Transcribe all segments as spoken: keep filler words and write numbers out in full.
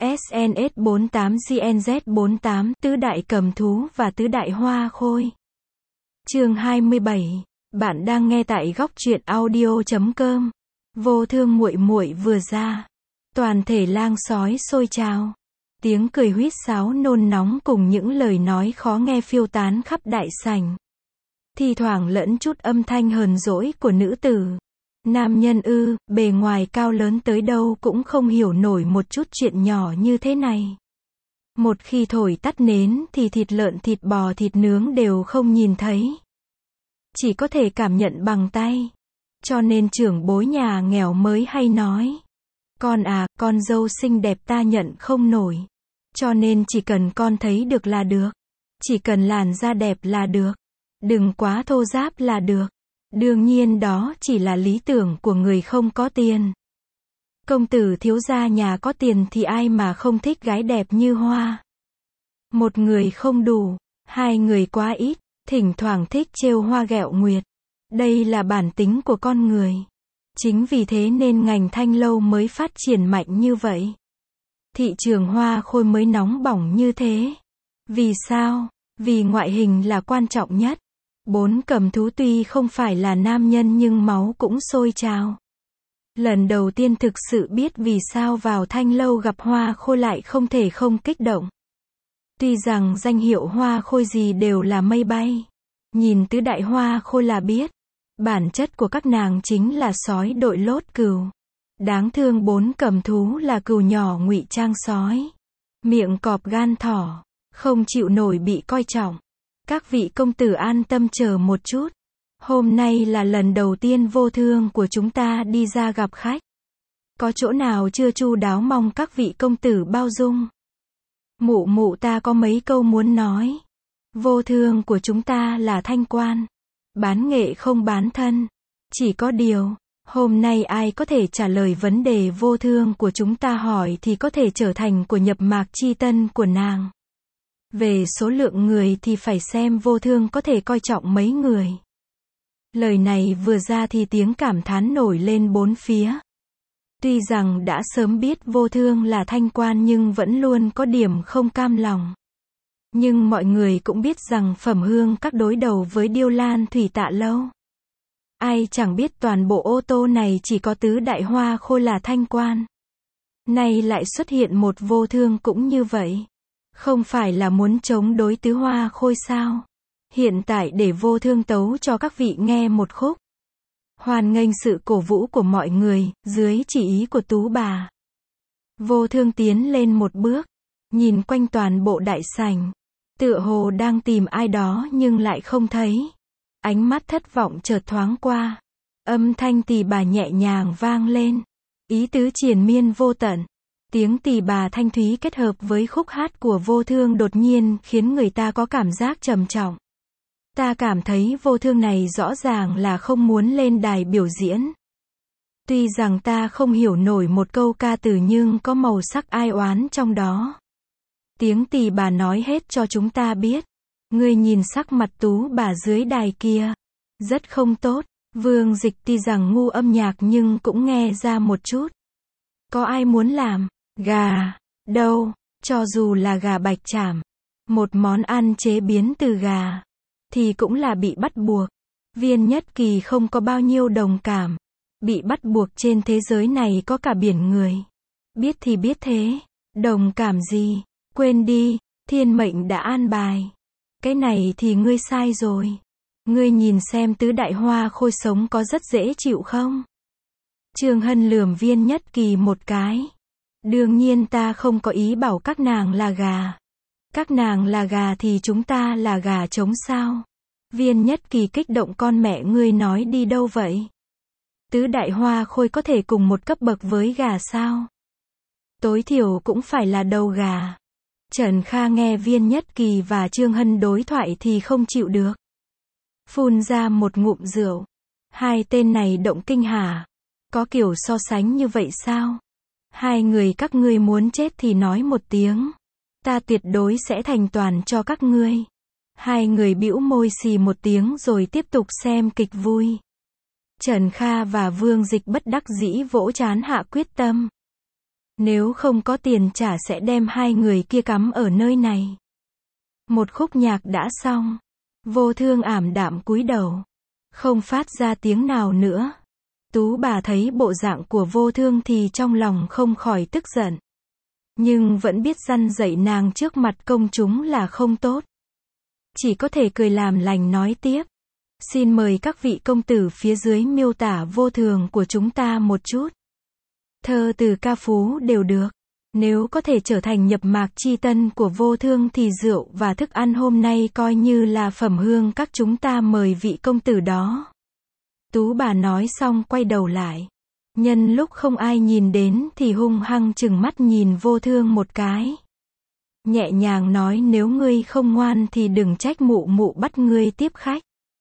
ét en ét bốn tám G N Z bốn tám, tứ đại cầm thú và tứ đại hoa khôi. Chương hai mươi bảy. Bạn đang nghe tại góc truyện audio chấm com. Vô thương muội muội vừa ra, toàn thể lang sói sôi trào. Tiếng cười huýt sáo nôn nóng cùng những lời nói khó nghe phiêu tán khắp đại sảnh. Thi thoảng lẫn chút âm thanh hờn dỗi của nữ tử. Nam nhân ư, bề ngoài cao lớn tới đâu cũng không hiểu nổi một chút chuyện nhỏ như thế này. Một khi thổi tắt nến thì thịt lợn, thịt bò, thịt nướng đều không nhìn thấy. Chỉ có thể cảm nhận bằng tay. Cho nên trưởng bối nhà nghèo mới hay nói: con à, con dâu xinh đẹp ta nhận không nổi. Cho nên chỉ cần con thấy được là được. Chỉ cần làn da đẹp là được. Đừng quá thô ráp là được. Đương nhiên đó chỉ là lý tưởng của người không có tiền. Công tử thiếu gia nhà có tiền thì ai mà không thích gái đẹp như hoa. Một người không đủ, hai người quá ít, thỉnh thoảng thích trêu hoa ghẹo nguyệt. Đây là bản tính của con người. Chính vì thế nên ngành thanh lâu mới phát triển mạnh như vậy. Thị trường hoa khôi mới nóng bỏng như thế. Vì sao? Vì ngoại hình là quan trọng nhất. Bốn cầm thú tuy không phải là nam nhân nhưng máu cũng sôi trào. Lần đầu tiên thực sự biết vì sao vào thanh lâu gặp hoa khôi lại không thể không kích động. Tuy rằng danh hiệu hoa khôi gì đều là mây bay. Nhìn tứ đại hoa khôi là biết. Bản chất của các nàng chính là sói đội lốt cừu. Đáng thương bốn cầm thú là cừu nhỏ ngụy trang sói. Miệng cọp gan thỏ. Không chịu nổi bị coi trọng. Các vị công tử an tâm chờ một chút. Hôm nay là lần đầu tiên vô thương của chúng ta đi ra gặp khách. Có chỗ nào chưa chu đáo mong các vị công tử bao dung. Mụ mụ ta có mấy câu muốn nói. Vô thương của chúng ta là thanh quan. Bán nghệ không bán thân. Chỉ có điều, hôm nay ai có thể trả lời vấn đề vô thương của chúng ta hỏi thì có thể trở thành của nhập mạc chi tân của nàng. Về số lượng người thì phải xem vô thương có thể coi trọng mấy người. Lời này vừa ra thì tiếng cảm thán nổi lên bốn phía. Tuy rằng đã sớm biết vô thương là thanh quan nhưng vẫn luôn có điểm không cam lòng. Nhưng mọi người cũng biết rằng Phẩm Hương các đối đầu với Điêu Lan Thủy Tạ Lâu. Ai chẳng biết toàn bộ ô tô này chỉ có tứ đại hoa khôi là thanh quan. Nay lại xuất hiện một vô thương cũng như vậy. Không phải là muốn chống đối tứ hoa khôi sao? Hiện tại để vô thương tấu cho các vị nghe một khúc. Hoan nghênh sự cổ vũ của mọi người, dưới chỉ ý của tú bà. Vô thương tiến lên một bước, nhìn quanh toàn bộ đại sảnh. Tựa hồ đang tìm ai đó nhưng lại không thấy. Ánh mắt thất vọng chợt thoáng qua. Âm thanh tỳ bà nhẹ nhàng vang lên. Ý tứ triền miên vô tận. Tiếng tỳ bà thanh thúy kết hợp với khúc hát của vô thương đột nhiên khiến người ta có cảm giác trầm trọng. Ta cảm thấy vô thương này rõ ràng là không muốn lên đài biểu diễn. Tuy rằng ta không hiểu nổi một câu ca từ nhưng có màu sắc ai oán trong đó. Tiếng tỳ bà nói hết cho chúng ta biết. Ngươi nhìn sắc mặt tú bà dưới đài kia. Rất không tốt. Vương Dịch tuy rằng ngu âm nhạc nhưng cũng nghe ra một chút. Có ai muốn làm gà đâu, cho dù là gà bạch chảm, một món ăn chế biến từ gà, thì cũng là bị bắt buộc. Viên Nhất Kỳ không có bao nhiêu đồng cảm. Bị bắt buộc trên thế giới này có cả biển người. Biết thì biết thế. Đồng cảm gì? Quên đi, thiên mệnh đã an bài. Cái này thì ngươi sai rồi. Ngươi nhìn xem tứ đại hoa khôi sống có rất dễ chịu không? Trương Hân lườm Viên Nhất Kỳ một cái. Đương nhiên ta không có ý bảo các nàng là gà. Các nàng là gà thì chúng ta là gà trống sao? Viên Nhất Kỳ kích động, con mẹ ngươi nói đi đâu vậy? Tứ đại hoa khôi có thể cùng một cấp bậc với gà sao? Tối thiểu cũng phải là đầu gà. Trần Kha nghe Viên Nhất Kỳ và Trương Hân đối thoại thì không chịu được. Phun ra một ngụm rượu. Hai tên này động kinh hả? Có kiểu so sánh như vậy sao? Hai người các ngươi muốn chết thì nói một tiếng. Ta tuyệt đối sẽ thành toàn cho các ngươi. Hai người bĩu môi xì một tiếng rồi tiếp tục xem kịch vui. Trần Kha và Vương Dịch bất đắc dĩ vỗ trán hạ quyết tâm. Nếu không có tiền trả sẽ đem hai người kia cắm ở nơi này. Một khúc nhạc đã xong. Vô Thương ảm đạm cúi đầu. Không phát ra tiếng nào nữa. Tú bà thấy bộ dạng của Vô Thương thì trong lòng không khỏi tức giận. Nhưng vẫn biết răn dạy nàng trước mặt công chúng là không tốt. Chỉ có thể cười làm lành nói tiếp. Xin mời các vị công tử phía dưới miêu tả vô thường của chúng ta một chút. Thơ từ ca phú đều được. Nếu có thể trở thành nhập mạc chi tân của Vô Thương thì rượu và thức ăn hôm nay coi như là phẩm hương các chúng ta mời vị công tử đó. Tú bà nói xong quay đầu lại. Nhân lúc không ai nhìn đến thì hung hăng chừng mắt nhìn Vô Thương một cái. Nhẹ nhàng nói nếu ngươi không ngoan thì đừng trách mụ mụ bắt ngươi tiếp khách.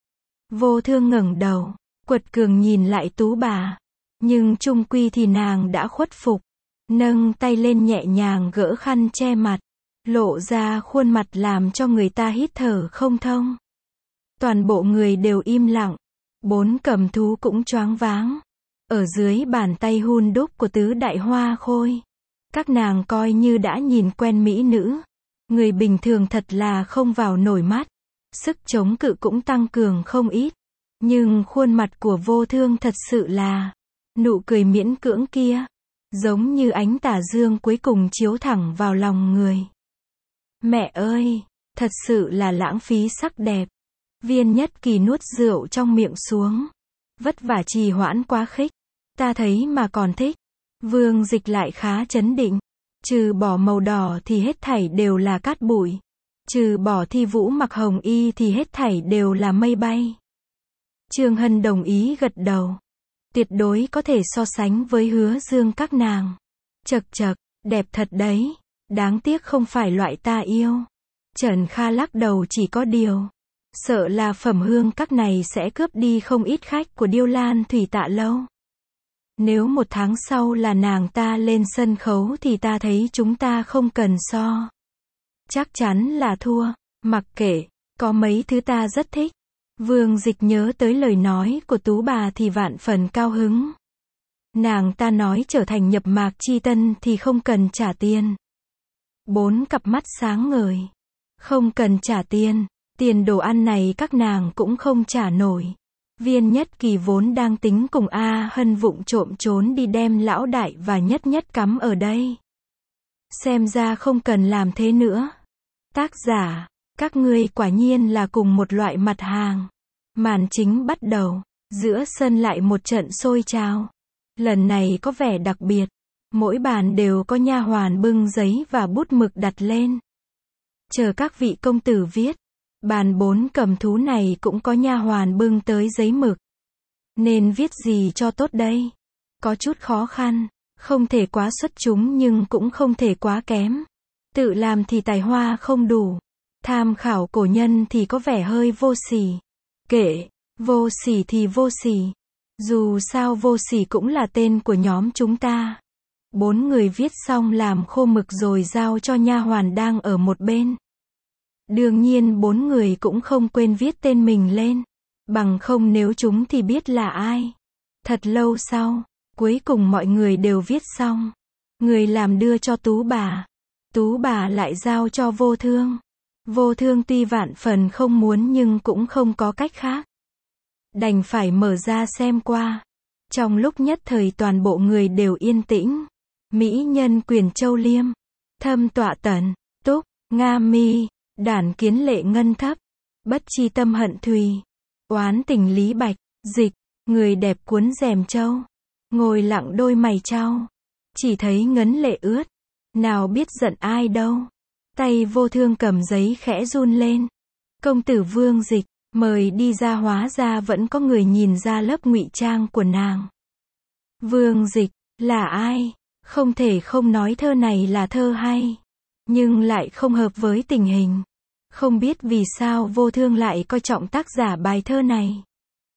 Vô Thương ngẩng đầu, quật cường nhìn lại Tú bà. Nhưng chung quy thì nàng đã khuất phục. Nâng tay lên nhẹ nhàng gỡ khăn che mặt. Lộ ra khuôn mặt làm cho người ta hít thở không thông. Toàn bộ người đều im lặng. Bốn cầm thú cũng choáng váng. Ở dưới bàn tay hun đúc của tứ đại hoa khôi. Các nàng coi như đã nhìn quen mỹ nữ. Người bình thường thật là không vào nổi mắt. Sức chống cự cũng tăng cường không ít. Nhưng khuôn mặt của Vô Thương thật sự là nụ cười miễn cưỡng kia. Giống như ánh tà dương cuối cùng chiếu thẳng vào lòng người. Mẹ ơi, thật sự là lãng phí sắc đẹp. Viên Nhất Kỳ nuốt rượu trong miệng xuống. Vất vả trì hoãn quá khích. Ta thấy mà còn thích. Vương Dịch lại khá trấn định. Trừ bỏ màu đỏ thì hết thảy đều là cát bụi. Trừ bỏ Thi Vũ mặc hồng y thì hết thảy đều là mây bay. Trương Hân đồng ý gật đầu. Tuyệt đối có thể so sánh với Hứa Dương các nàng. Chậc chậc, đẹp thật đấy. Đáng tiếc không phải loại ta yêu. Trần Kha lắc đầu chỉ có điều. Sợ là phẩm hương các này sẽ cướp đi không ít khách của Điêu Lan Thủy Tạ Lâu. Nếu một tháng sau là nàng ta lên sân khấu thì ta thấy chúng ta không cần so. Chắc chắn là thua. Mặc kệ, có mấy thứ ta rất thích. Vương Dịch nhớ tới lời nói của Tú bà thì vạn phần cao hứng. Nàng ta nói trở thành nhập mạc chi tân thì không cần trả tiền. Bốn cặp mắt sáng ngời. Không cần trả tiền. Tiền đồ ăn này các nàng cũng không trả nổi. Viên Nhất Kỳ vốn đang tính cùng A Hân vụng trộm trốn đi đem lão đại và Nhất Nhất cắm ở đây. Xem ra không cần làm thế nữa. Tác giả, các ngươi quả nhiên là cùng một loại mặt hàng. Màn chính bắt đầu. Giữa sân lại một trận sôi trào. Lần này có vẻ đặc biệt. Mỗi bàn đều có nha hoàn bưng giấy và bút mực đặt lên. Chờ các vị công tử viết. Bàn bốn cầm thú này cũng có nha hoàn bưng tới giấy mực. Nên viết gì cho tốt đây? Có chút khó khăn. Không thể quá xuất chúng nhưng cũng không thể quá kém. Tự làm thì tài hoa không đủ. Tham khảo cổ nhân thì có vẻ hơi vô sỉ. Kệ, vô sỉ thì vô sỉ. Dù sao vô sỉ cũng là tên của nhóm chúng ta. Bốn người viết xong làm khô mực rồi giao cho nha hoàn đang ở một bên. Đương nhiên bốn người cũng không quên viết tên mình lên. Bằng không nếu chúng thì biết là ai. Thật lâu sau, cuối cùng mọi người đều viết xong. Người làm đưa cho Tú bà. Tú bà lại giao cho Vô Thương. Vô Thương tuy vạn phần không muốn nhưng cũng không có cách khác. Đành phải mở ra xem qua. Trong lúc nhất thời toàn bộ người đều yên tĩnh. Mỹ nhân Quyền Châu Liêm. Thâm Tọa Tần. Túc, Nga Mi. Đản Kiến Lệ Ngân Thấp. Bất Chi Tâm Hận Thùy. Oán Tình Lý Bạch. Dịch. Người đẹp cuốn rèm châu. Ngồi lặng đôi mày trao. Chỉ thấy ngấn lệ ướt. Nào biết giận ai đâu. Tay Vô Thương cầm giấy khẽ run lên. Công tử Vương Dịch, mời đi ra, hóa ra vẫn có người nhìn ra lớp ngụy trang của nàng. Vương Dịch, là ai? Không thể không nói thơ này là thơ hay. Nhưng lại không hợp với tình hình. Không biết vì sao Vô Thương lại coi trọng tác giả bài thơ này.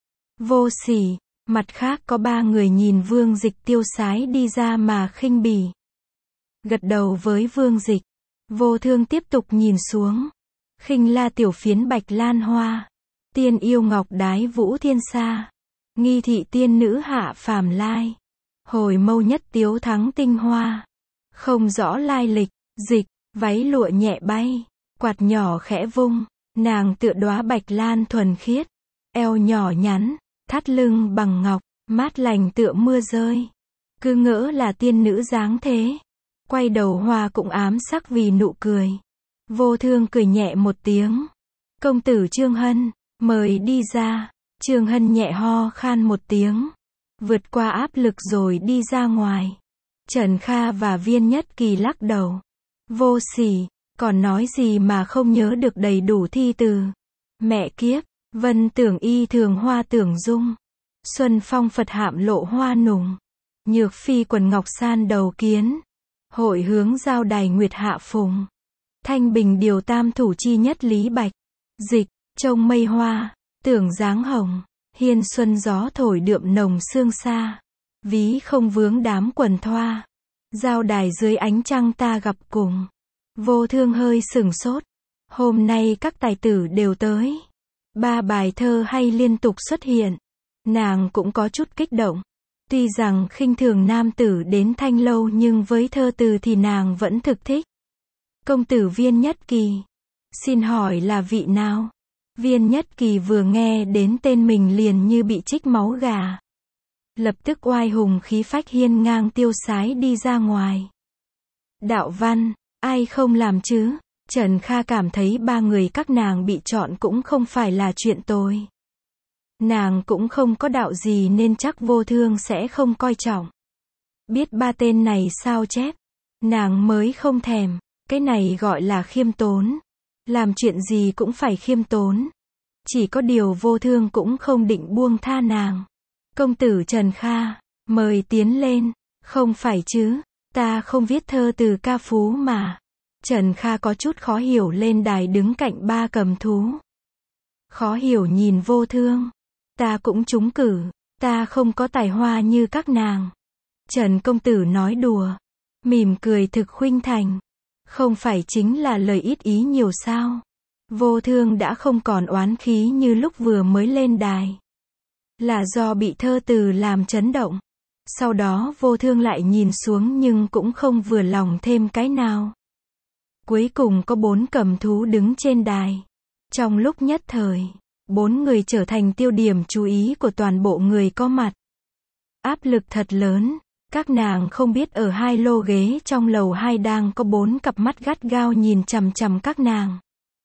Vô sỉ. Mặt khác có ba người nhìn Vương Dịch tiêu sái đi ra mà khinh bỉ. Gật đầu với Vương Dịch. Vô Thương tiếp tục nhìn xuống. Khinh La Tiểu Phiến Bạch Lan Hoa. Tiên Yêu Ngọc Đái Vũ Thiên Sa. Nghi Thị Tiên Nữ Hạ Phàm Lai. Hồi Mâu Nhất Tiếu Thắng Tinh Hoa. không rõ lai lịch, dịch, váy lụa nhẹ bay, quạt nhỏ khẽ vung, nàng tựa đóa bạch lan thuần khiết, eo nhỏ nhắn, thắt lưng bằng ngọc, mát lành tựa mưa rơi. Cứ ngỡ là tiên nữ dáng thế. Quay đầu Hoa cũng ám sắc vì nụ cười. Vô Thương cười nhẹ một tiếng. Công tử Trương Hân, mời đi ra. Trương Hân nhẹ ho khan một tiếng. Vượt qua áp lực rồi đi ra ngoài. Trần Kha và Viên Nhất Kỳ lắc đầu. Vô sỉ, còn nói gì mà không nhớ được đầy đủ thi từ. Mẹ kiếp, Vân tưởng y thường hoa tưởng dung. Xuân phong Phật hạm lộ hoa nùng. Nhược phi quần ngọc san đầu kiến. Hội hướng giao đài nguyệt hạ phùng. Thanh bình điều tam thủ chi nhất lý bạch. Dịch, trông mây hoa, tưởng dáng hồng. Hiên xuân gió thổi đượm nồng sương xa. Ví không vướng đám quần thoa. Giao đài dưới ánh trăng ta gặp cùng. Vô Thương hơi sừng sốt. Hôm nay các tài tử đều tới. Ba bài thơ hay liên tục xuất hiện. Nàng cũng có chút kích động. Tuy rằng khinh thường nam tử đến Thanh Lâu nhưng với thơ từ thì nàng vẫn thực thích. Công tử Viên Nhất Kỳ. Xin hỏi là vị nào? Viên Nhất Kỳ vừa nghe đến tên mình liền như bị trích máu gà. Lập tức oai hùng khí phách hiên ngang tiêu sái đi ra ngoài. Đạo văn, ai không làm chứ? Trần Kha cảm thấy ba người các nàng bị chọn cũng không phải là chuyện tồi. Nàng cũng không có đạo gì nên chắc Vô Thương sẽ không coi trọng. Biết ba tên này sao chép, nàng mới không thèm, cái này gọi là khiêm tốn. Làm chuyện gì cũng phải khiêm tốn. Chỉ có điều Vô Thương cũng không định buông tha nàng. Công tử Trần Kha, mời tiến lên. Không phải chứ, ta không viết thơ từ ca phú mà. Trần Kha có chút khó hiểu lên đài đứng cạnh ba cầm thú. Khó hiểu nhìn Vô Thương. Ta cũng trúng cử, ta không có tài hoa như các nàng. Trần công tử nói đùa, mỉm cười thực khuynh thành. Không phải chính là lời ít ý nhiều sao? Vô Thương đã không còn oán khí như lúc vừa mới lên đài. Là do bị thơ từ làm chấn động. Sau đó Vô Thương lại nhìn xuống nhưng cũng không vừa lòng thêm cái nào. Cuối cùng có bốn cầm thú đứng trên đài. Trong lúc nhất thời, bốn người trở thành tiêu điểm chú ý của toàn bộ người có mặt. Áp lực thật lớn, các nàng không biết ở hai lô ghế trong lầu hai đang có bốn cặp mắt gắt gao nhìn chằm chằm các nàng.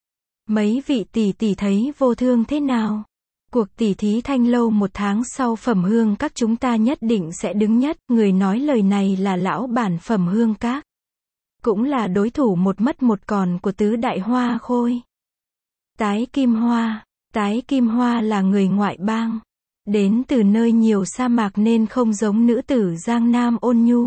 Mấy vị tỷ tỷ thấy Vô Thương thế nào? Cuộc tỉ thí Thanh Lâu một tháng sau Phẩm Hương Các chúng ta nhất định sẽ đứng nhất. Người nói lời này là lão bản Phẩm Hương Các. Cũng là đối thủ một mất một còn của tứ đại hoa khôi. Tái Kim Hoa. Tái Kim Hoa là người ngoại bang. Đến từ nơi nhiều sa mạc nên không giống nữ tử Giang Nam ôn nhu.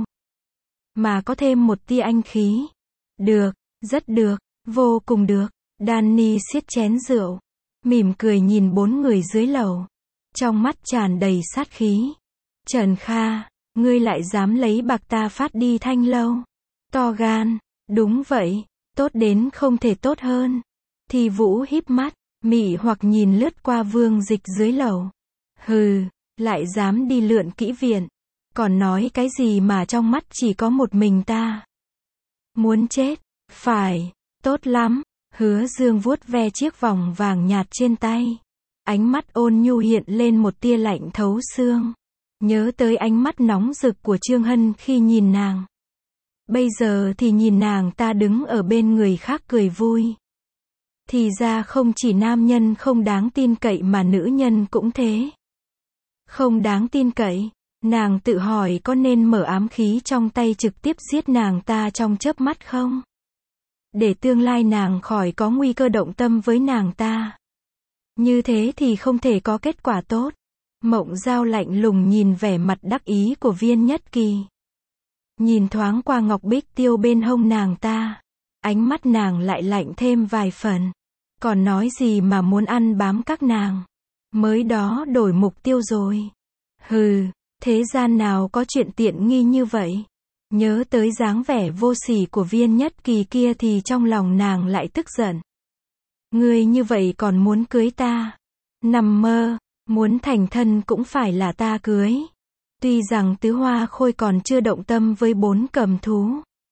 Mà có thêm một tia anh khí. Được, rất được, vô cùng được. Danny siết chén rượu. Mỉm cười nhìn bốn người dưới lầu. Trong mắt tràn đầy sát khí. Trần Kha, ngươi lại dám lấy bạc ta phát đi Thanh Lâu. To gan, đúng vậy, tốt đến không thể tốt hơn. Thì Vũ híp mắt, mị hoặc nhìn lướt qua Vương Dịch dưới lầu. Hừ, lại dám đi lượn kỹ viện. Còn nói cái gì mà trong mắt chỉ có một mình ta. Muốn chết, phải, tốt lắm. Hứa Dương vuốt ve chiếc vòng vàng nhạt trên tay. Ánh mắt ôn nhu hiện lên một tia lạnh thấu xương. Nhớ tới ánh mắt nóng rực của Trương Hân khi nhìn nàng. Bây giờ thì nhìn nàng ta đứng ở bên người khác cười vui. Thì ra không chỉ nam nhân không đáng tin cậy mà nữ nhân cũng thế. Không đáng tin cậy, nàng tự hỏi có nên mở ám khí trong tay trực tiếp giết nàng ta trong chớp mắt không? Để tương lai nàng khỏi có nguy cơ động tâm với nàng ta. Như thế thì không thể có kết quả tốt. Mộng Giao lạnh lùng nhìn vẻ mặt đắc ý của Viên Nhất Kỳ. Nhìn thoáng qua ngọc bích tiêu bên hông nàng ta. Ánh mắt nàng lại lạnh thêm vài phần. Còn nói gì mà muốn ăn bám các nàng. Mới đó đổi mục tiêu rồi. Hừ, thế gian nào có chuyện tiện nghi như vậy. Nhớ tới dáng vẻ vô sỉ của Viên Nhất Kỳ kia thì trong lòng nàng lại tức giận. Ngươi như vậy còn muốn cưới ta? Nằm mơ, muốn thành thân cũng phải là ta cưới. Tuy rằng tứ hoa khôi còn chưa động tâm với bốn cầm thú.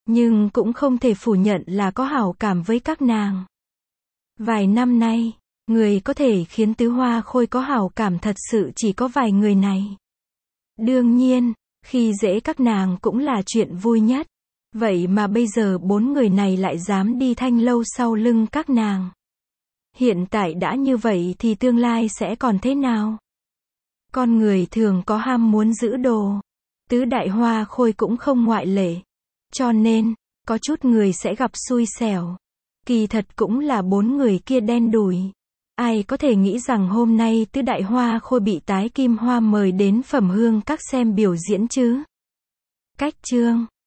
Nhưng cũng không thể phủ nhận là có hảo cảm với các nàng. Vài năm nay, người có thể khiến Tứ Hoa Khôi có hảo cảm thật sự chỉ có vài người này. Đương nhiên, khi dễ các nàng cũng là chuyện vui nhất. Vậy mà bây giờ bốn người này lại dám đi thanh lâu sau lưng các nàng. Hiện tại đã như vậy thì tương lai sẽ còn thế nào? Con người thường có ham muốn giữ đồ. Tứ Đại Hoa Khôi cũng không ngoại lệ. Cho nên, có chút người sẽ gặp xui xẻo. Kỳ thật cũng là bốn người kia đen đủi. Ai có thể nghĩ rằng hôm nay Tứ Đại Hoa Khôi bị Tái Kim Hoa mời đến Phẩm Hương Các xem biểu diễn chứ? Cách chương